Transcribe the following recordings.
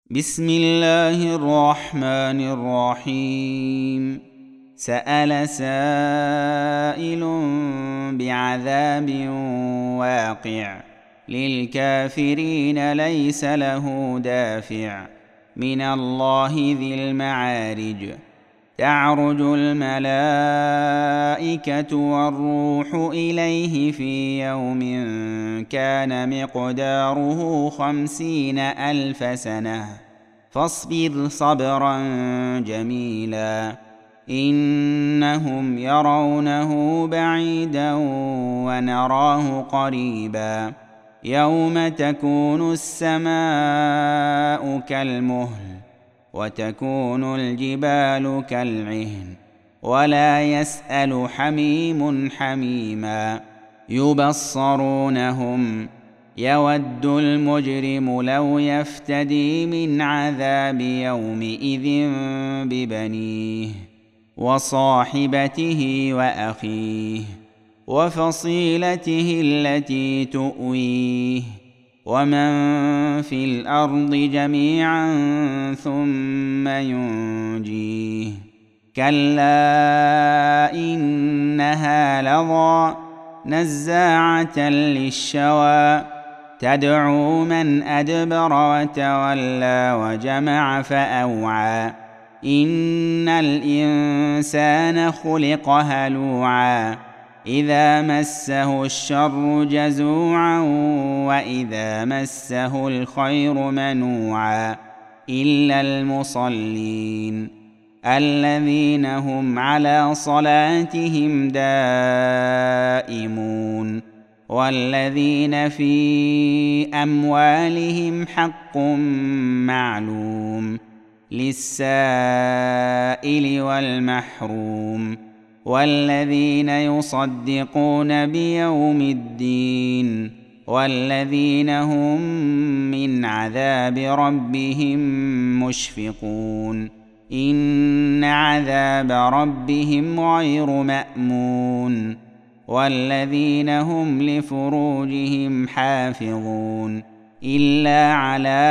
بسم الله الرحمن الرحيم. سأل سائل بعذاب واقع للكافرين ليس له دافع من الله ذي المعارج. تعرج الملائكة والروح إليه في يوم كان مقداره 50,000 سنة فاصبر صبرا جميلا إنهم يرونه بعيدا ونراه قريبا يوم تكون السماء كالمهل وتكون الجبال كالعهن ولا يسأل حميم حميما يبصرونهم يود المجرم لو يفتدي من عذاب يومئذ ببنيه وصاحبته وأخيه وفصيلته التي تؤويه ومن في الأرض جميعا ثم ينجيه كلا إنها لظى نزاعة للشوى تدعو من أدبر وتولى وجمع فأوعى إن الإنسان خلق هلوعا إذا مسه الشر جزوعا وإذا مسه الخير منوعا إلا المصلين الذين هم على صلاتهم دائمون والذين في أموالهم حق معلوم للسائل والمحروم والذين يصدقون بيوم الدين والذين هم من عذاب ربهم مشفقون إن عذاب ربهم غير مأمون والذين هم لفروجهم حافظون إلا على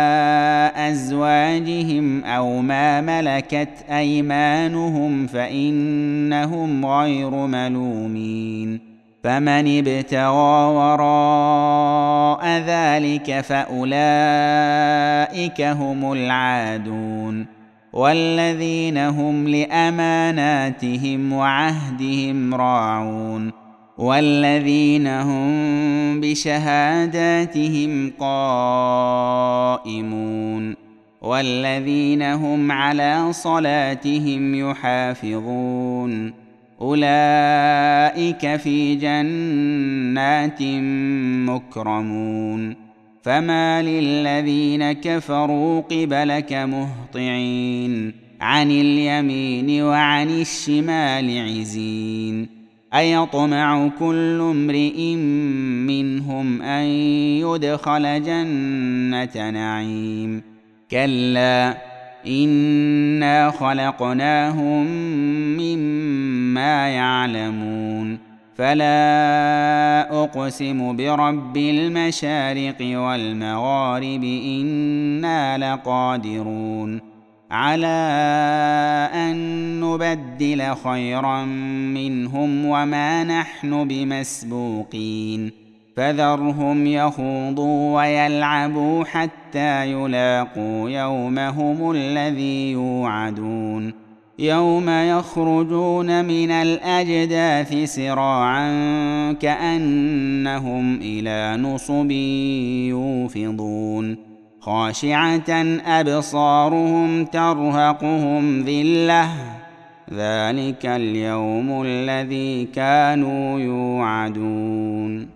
أزواجهم أو ما ملكت أيمانهم فإنهم غير ملومين فمن ابتغى وراء ذلك فأولئك هم العادون والذين هم لأماناتهم وعهدهم راعون والذين هم بشهاداتهم قائمون والذين هم على صلاتهم يحافظون أولئك في جنات مكرمون فما للذين كفروا قبلك مهطعين عن اليمين وعن الشمال عزين أيطمع كل امرئ منهم أن يدخل جنة نعيم كلا إنا خلقناهم مما يعلمون فلا أقسم برب المشارق والمغارب إنا لقادرون على أن نبدل خيرا منهم وما نحن بمسبوقين فذرهم يخوضوا ويلعبوا حتى يلاقوا يومهم الذي يوعدون يوم يخرجون من الأجداث سراعا كأنهم إلى نصب يوفضون خاشعة أبصارهم ترهقهم ذلة ذلك اليوم الذي كانوا يوعدون